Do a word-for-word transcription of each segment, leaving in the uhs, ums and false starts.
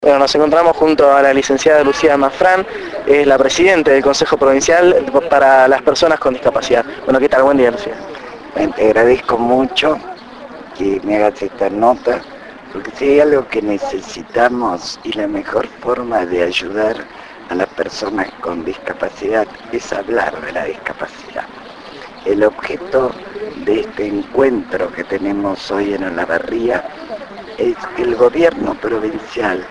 Bueno, nos encontramos junto a la licenciada Lucía Mafrán, es la presidenta del Consejo Provincial para las Personas con Discapacidad. Bueno, ¿qué tal? Buen día, Lucía. Bueno, te agradezco mucho que me hagas esta nota, porque si hay algo que necesitamos y la mejor forma de ayudar a las personas con discapacidad es hablar de la discapacidad. El objeto de este encuentro que tenemos hoy en Olavarría es que el gobierno provincial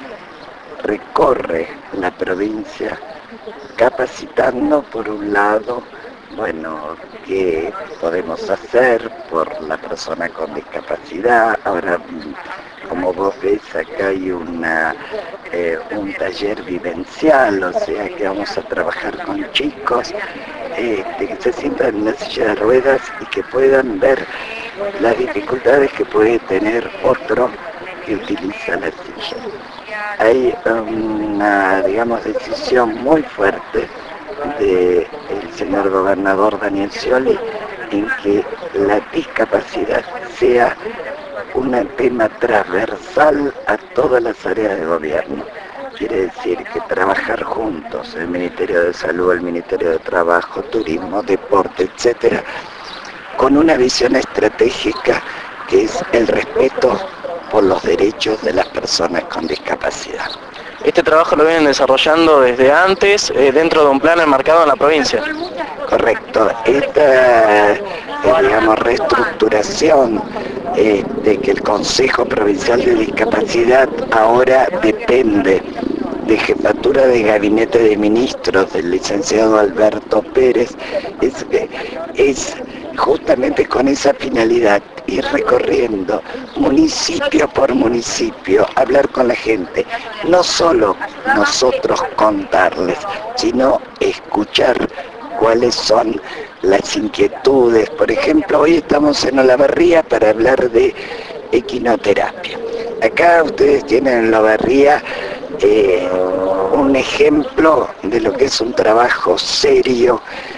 recorre la provincia capacitando por un lado, bueno, qué podemos hacer por la persona con discapacidad. Ahora, como vos ves, acá hay una, eh, un taller vivencial, o sea que vamos a trabajar con chicos eh, que se sientan en la silla de ruedas y que puedan ver las dificultades que puede tener otro que utiliza la silla. Hay una, digamos, decisión muy fuerte del señor gobernador Daniel Scioli en que la discapacidad sea un tema transversal a todas las áreas de gobierno. Quiere decir que trabajar juntos, el Ministerio de Salud, el Ministerio de Trabajo, Turismo, Deporte, etcétera, con una visión estratégica que es el respeto por los derechos de las personas con discapacidad. Este trabajo lo vienen desarrollando desde antes, eh, dentro de un plan enmarcado en la provincia. Correcto. Esta, eh, digamos, reestructuración eh, de que el Consejo Provincial de Discapacidad ahora depende de Jefatura de Gabinete de Ministros del licenciado Alberto Pérez, es, es justamente con esa finalidad, ir recorriendo municipio por municipio, hablar con la gente, no solo nosotros contarles, sino escuchar cuáles son las inquietudes. Por ejemplo, hoy estamos en Olavarría para hablar de equinoterapia. Acá ustedes tienen en Olavarría eh, un ejemplo de lo que es un trabajo serio,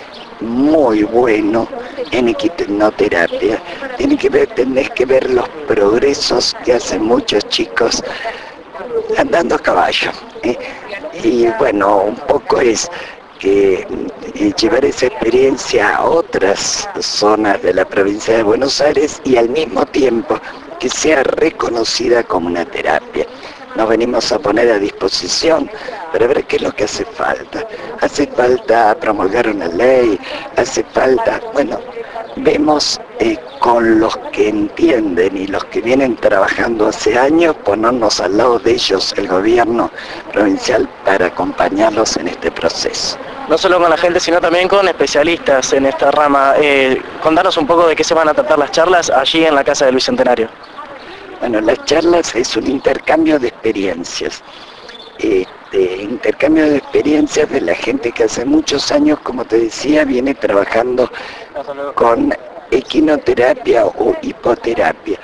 muy bueno en equinoterapia. Tienen que ver, tenés que ver los progresos que hacen muchos chicos andando a caballo, ¿eh? Y bueno, un poco es que eh, llevar esa experiencia a otras zonas de la provincia de Buenos Aires y al mismo tiempo que sea reconocida como una terapia. Nos venimos a poner a disposición para ver qué es lo que hace falta. Hace falta promulgar una ley, hace falta, bueno, vemos eh, con los que entienden y los que vienen trabajando hace años, ponernos al lado de ellos, el gobierno provincial, para acompañarlos en este proceso. No solo con la gente, sino también con especialistas en esta rama. Eh, contanos un poco de qué se van a tratar las charlas allí en la Casa del Bicentenario. Bueno, las charlas es un intercambio de experiencias. Este, intercambio de experiencias de la gente que hace muchos años, como te decía, viene trabajando con equinoterapia o hipoterapia.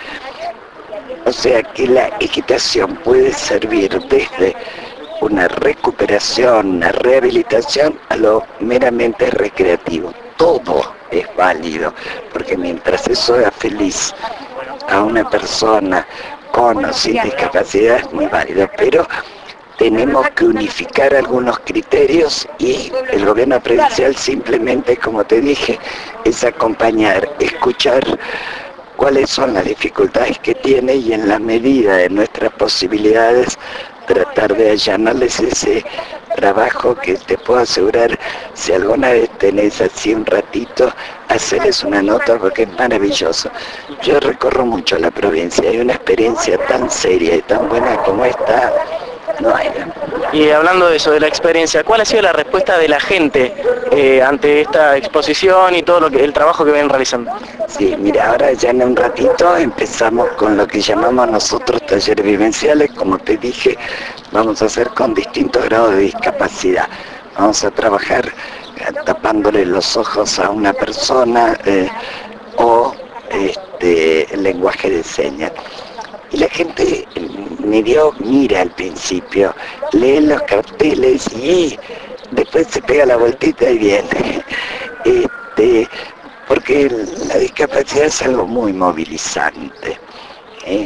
O sea que la equitación puede servir desde una recuperación, una rehabilitación, a lo meramente recreativo. Todo es válido, porque mientras eso sea feliz a una persona con o sin discapacidad es muy válido, pero tenemos que unificar algunos criterios y el gobierno provincial simplemente, como te dije, es acompañar, escuchar cuáles son las dificultades que tiene y en la medida de nuestras posibilidades tratar de allanarles ese trabajo que te puedo asegurar, si alguna vez tenés así un ratito, hacerles una nota porque es maravilloso. Yo recorro mucho la provincia, hay una experiencia tan seria y tan buena como esta, no hay. Y hablando de eso, de la experiencia, ¿cuál ha sido la respuesta de la gente eh, ante esta exposición y todo lo que, el trabajo que vienen realizando? Sí, mira, ahora ya en un ratito empezamos con lo que llamamos nosotros talleres vivenciales. Como te dije, vamos a hacer con distintos grados de discapacidad. Vamos a trabajar eh, tapándole los ojos a una persona eh, o este, el lenguaje de señas. Y la gente medio mira al principio, lee los carteles y después se pega la vueltita y viene. Este, porque la discapacidad es algo muy movilizante, ¿eh?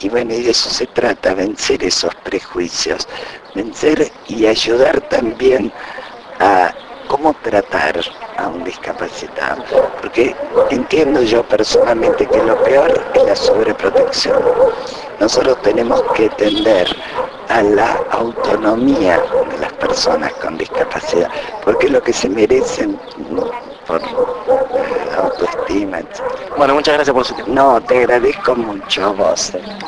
y bueno, y de eso se trata, vencer esos prejuicios, vencer y ayudar también a cómo tratar a un discapacitado, porque entiendo yo personalmente que lo peor es la sobreprotección. Nosotros tenemos que tender a la autonomía de las personas con discapacidad, porque es lo que se merecen, ¿no? Por eh, autoestima, etcétera. Bueno, muchas gracias por su tiempo. No, te agradezco mucho a vos.